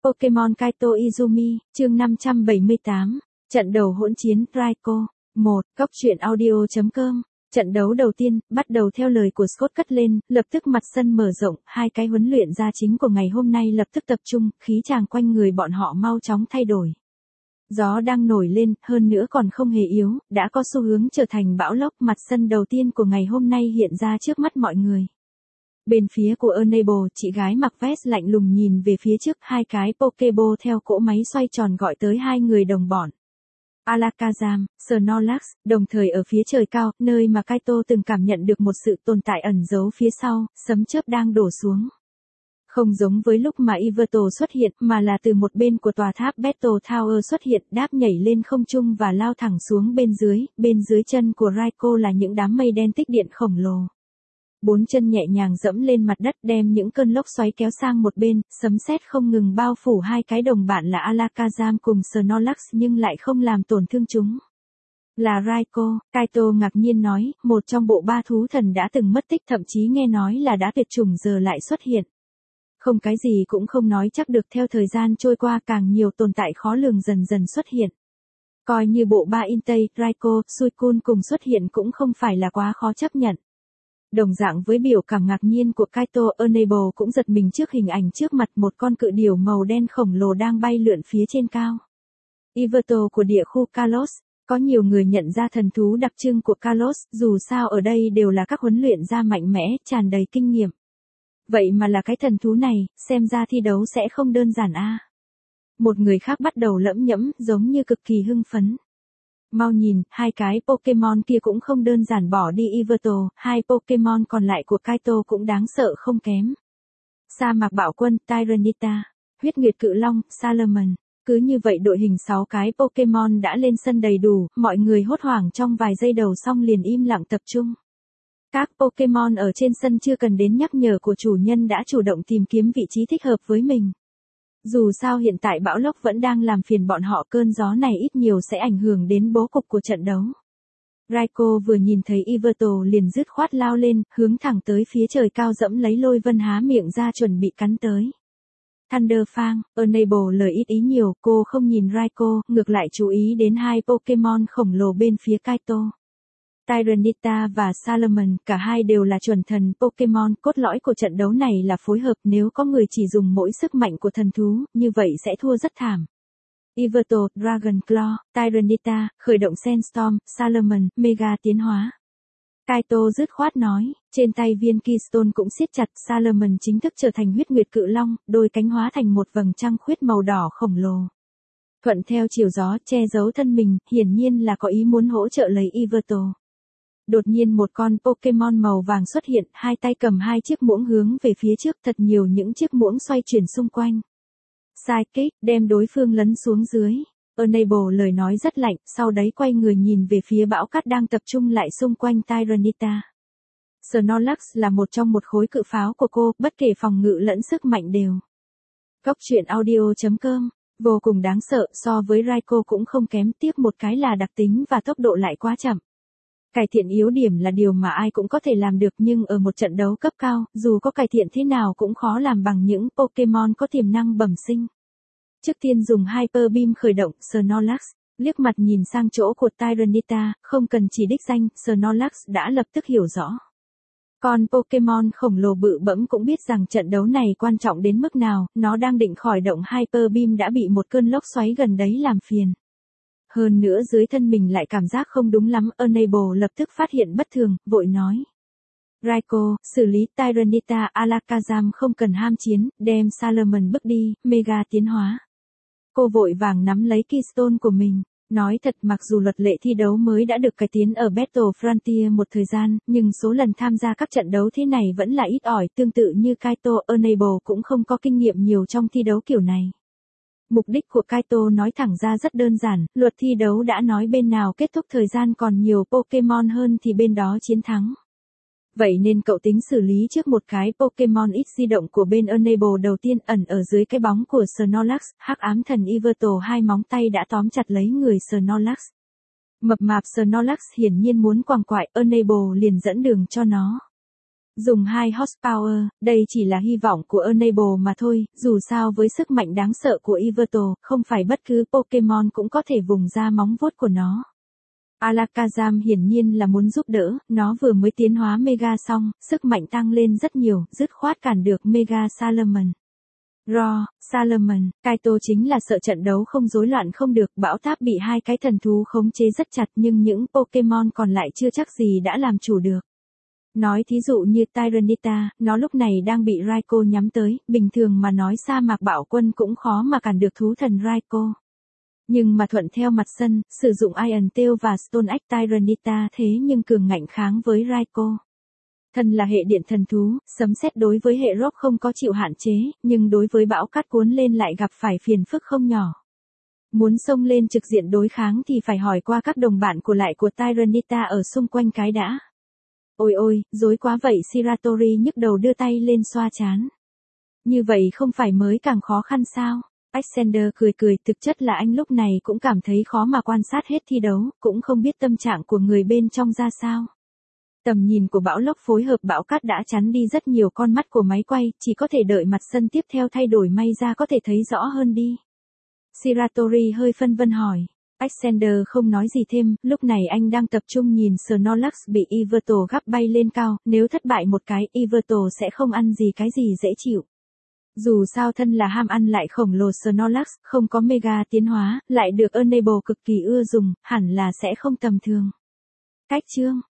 Pokemon Kaito Izumi, chương 578, trận đầu hỗn chiến, Raikou. 1. Cốc truyện audio.com. Trận đấu đầu tiên, bắt đầu theo lời của Scott cất lên, lập tức mặt sân mở rộng, hai cái huấn luyện gia chính của ngày hôm nay lập tức tập trung, khí tràng quanh người bọn họ mau chóng thay đổi. Gió đang nổi lên, hơn nữa còn không hề yếu, đã có xu hướng trở thành bão lốc. Mặt sân đầu tiên của ngày hôm nay hiện ra trước mắt mọi người. Bên phía của Enable, chị gái mặc vest lạnh lùng nhìn về phía trước, hai cái Pokéball theo cỗ máy xoay tròn gọi tới hai người đồng bọn. Alakazam, Snorlax, đồng thời ở phía trời cao, nơi mà Kaito từng cảm nhận được một sự tồn tại ẩn giấu phía sau, sấm chớp đang đổ xuống. Không giống với lúc mà Yveltal xuất hiện, mà là từ một bên của tòa tháp Battle Tower xuất hiện, đáp nhảy lên không trung và lao thẳng xuống bên dưới chân của Raikou là những đám mây đen tích điện khổng lồ. Bốn chân nhẹ nhàng dẫm lên mặt đất đem những cơn lốc xoáy kéo sang một bên, sấm sét không ngừng bao phủ hai cái đồng bạn là Alakazam cùng Snorlax nhưng lại không làm tổn thương chúng. Là Raikou, Kaito ngạc nhiên nói, một trong bộ ba thú thần đã từng mất tích, thậm chí nghe nói là đã tuyệt chủng giờ lại xuất hiện. Không cái gì cũng không nói chắc được, theo thời gian trôi qua càng nhiều tồn tại khó lường dần dần xuất hiện. Coi như bộ ba Intei, Raikou, Suicune cùng xuất hiện cũng không phải là quá khó chấp nhận. Đồng dạng với biểu cảm ngạc nhiên của Kaito, Enable cũng giật mình trước hình ảnh trước mặt, một con cự điểu màu đen khổng lồ đang bay lượn phía trên cao. Yveltal của địa khu Kalos. Có nhiều người nhận ra thần thú đặc trưng của Kalos, dù sao ở đây đều là các huấn luyện gia mạnh mẽ, tràn đầy kinh nghiệm. Vậy mà là cái thần thú này, xem ra thi đấu sẽ không đơn giản a. Một người khác bắt đầu lẩm nhẩm, giống như cực kỳ hưng phấn. Mau nhìn, hai cái Pokemon kia cũng không đơn giản, bỏ đi Yveltal, hai Pokemon còn lại của Kaito cũng đáng sợ không kém. Sa mạc bạo quân, Tyranitar, huyết nguyệt cự long, Salamence. Cứ như vậy đội hình 6 cái Pokemon đã lên sân đầy đủ, mọi người hốt hoảng trong vài giây đầu xong liền im lặng tập trung. Các Pokemon ở trên sân chưa cần đến nhắc nhở của chủ nhân đã chủ động tìm kiếm vị trí thích hợp với mình. Dù sao hiện tại bão lốc vẫn đang làm phiền bọn họ, cơn gió này ít nhiều sẽ ảnh hưởng đến bố cục của trận đấu. Raikou vừa nhìn thấy Yveltal liền dứt khoát lao lên, hướng thẳng tới phía trời cao dẫm lấy Lôi Vân há miệng ra chuẩn bị cắn tới. Thunder Fang, Enable lời ít ý nhiều, cô không nhìn Raikou, ngược lại chú ý đến hai Pokemon khổng lồ bên phía Kaito. Tyranitar và Salamence, cả hai đều là chuẩn thần Pokemon, cốt lõi của trận đấu này là phối hợp, nếu có người chỉ dùng mỗi sức mạnh của thần thú, như vậy sẽ thua rất thảm. Yveltal, Dragon Claw, Tyranitar, khởi động Sandstorm, Salamence, Mega tiến hóa. Kaito dứt khoát nói, trên tay viên Keystone cũng siết chặt, Salamence chính thức trở thành huyết nguyệt cự long, đôi cánh hóa thành một vầng trăng khuyết màu đỏ khổng lồ. Thuận theo chiều gió, che giấu thân mình, hiển nhiên là có ý muốn hỗ trợ lấy Yveltal. Đột nhiên một con Pokemon màu vàng xuất hiện, hai tay cầm hai chiếc muỗng hướng về phía trước, thật nhiều những chiếc muỗng xoay chuyển xung quanh. Sidekick, đem đối phương lấn xuống dưới. Enable lời nói rất lạnh, sau đấy quay người nhìn về phía bão cát đang tập trung lại xung quanh Tyranitar. Snorlax là một trong một khối cự pháo của cô, bất kể phòng ngự lẫn sức mạnh đều. Cốc truyện audio.com, vô cùng đáng sợ, so với Raikou cũng không kém, tiếc một cái là đặc tính và tốc độ lại quá chậm. Cải thiện yếu điểm là điều mà ai cũng có thể làm được, nhưng ở một trận đấu cấp cao, dù có cải thiện thế nào cũng khó làm bằng những Pokemon có tiềm năng bẩm sinh. Trước tiên dùng Hyper Beam khởi động, Snorlax, liếc mặt nhìn sang chỗ của Tyranitar, không cần chỉ đích danh, Snorlax đã lập tức hiểu rõ. Con Pokemon khổng lồ bự bẫm cũng biết rằng trận đấu này quan trọng đến mức nào, nó đang định khởi động Hyper Beam đã bị một cơn lốc xoáy gần đấy làm phiền. Hơn nữa dưới thân mình lại cảm giác không đúng lắm, Enable lập tức phát hiện bất thường, vội nói. Raikou, xử lý Tyranitar, Alakazam không cần ham chiến, đem Salamence bước đi, Mega tiến hóa. Cô vội vàng nắm lấy Keystone của mình. Nói thật, mặc dù luật lệ thi đấu mới đã được cải tiến ở Battle Frontier một thời gian, nhưng số lần tham gia các trận đấu thế này vẫn là ít ỏi, tương tự như Kaito, Enable cũng không có kinh nghiệm nhiều trong thi đấu kiểu này. Mục đích của Kaito nói thẳng ra rất đơn giản, luật thi đấu đã nói bên nào kết thúc thời gian còn nhiều Pokemon hơn thì bên đó chiến thắng. Vậy nên cậu tính xử lý trước một cái Pokemon ít di động của bên Enable đầu tiên, ẩn ở dưới cái bóng của Snorlax, hắc ám thần Yveltal hai móng tay đã tóm chặt lấy người Snorlax. Mập mạp Snorlax hiển nhiên muốn quàng quại, Enable liền dẫn đường cho nó. Dùng 2 horsepower, đây chỉ là hy vọng của Enable mà thôi, dù sao với sức mạnh đáng sợ của Yveltal, không phải bất cứ Pokemon cũng có thể vùng ra móng vuốt của nó. Alakazam hiển nhiên là muốn giúp đỡ, nó vừa mới tiến hóa Mega xong, sức mạnh tăng lên rất nhiều, dứt khoát cản được Mega Salamence. Salamence, Kaito chính là sợ trận đấu không rối loạn không được, bão táp bị hai cái thần thú khống chế rất chặt nhưng những Pokemon còn lại chưa chắc gì đã làm chủ được. Nói thí dụ như Tyranitar, nó lúc này đang bị Raikou nhắm tới, bình thường mà nói sa mạc bạo quân cũng khó mà cản được thú thần Raikou. Nhưng mà thuận theo mặt sân, sử dụng Iron Tail và Stone Axe Tyranitar thế nhưng cường ngạnh kháng với Raikou. Thần là hệ điện thần thú, sấm sét đối với hệ rock không có chịu hạn chế, nhưng đối với bão cát cuốn lên lại gặp phải phiền phức không nhỏ. Muốn xông lên trực diện đối kháng thì phải hỏi qua các đồng bạn của lại của Tyranitar ở xung quanh cái đã. Ôi ôi, dối quá vậy Shiratori nhức đầu đưa tay lên xoa trán. Như vậy không phải mới càng khó khăn sao? Alexander cười cười, thực chất là anh lúc này cũng cảm thấy khó mà quan sát hết thi đấu, cũng không biết tâm trạng của người bên trong ra sao. Tầm nhìn của bão lốc phối hợp bão cát đã chắn đi rất nhiều con mắt của máy quay, chỉ có thể đợi mặt sân tiếp theo thay đổi may ra có thể thấy rõ hơn đi. Shiratori hơi phân vân hỏi. Alexander không nói gì thêm, lúc này anh đang tập trung nhìn Snorlax bị Yveltal gắp bay lên cao, nếu thất bại một cái, Yveltal sẽ không ăn gì cái gì dễ chịu. Dù sao thân là ham ăn lại khổng lồ Snorlax, không có Mega tiến hóa, lại được Enable cực kỳ ưa dùng, hẳn là sẽ không tầm thường. Cách chương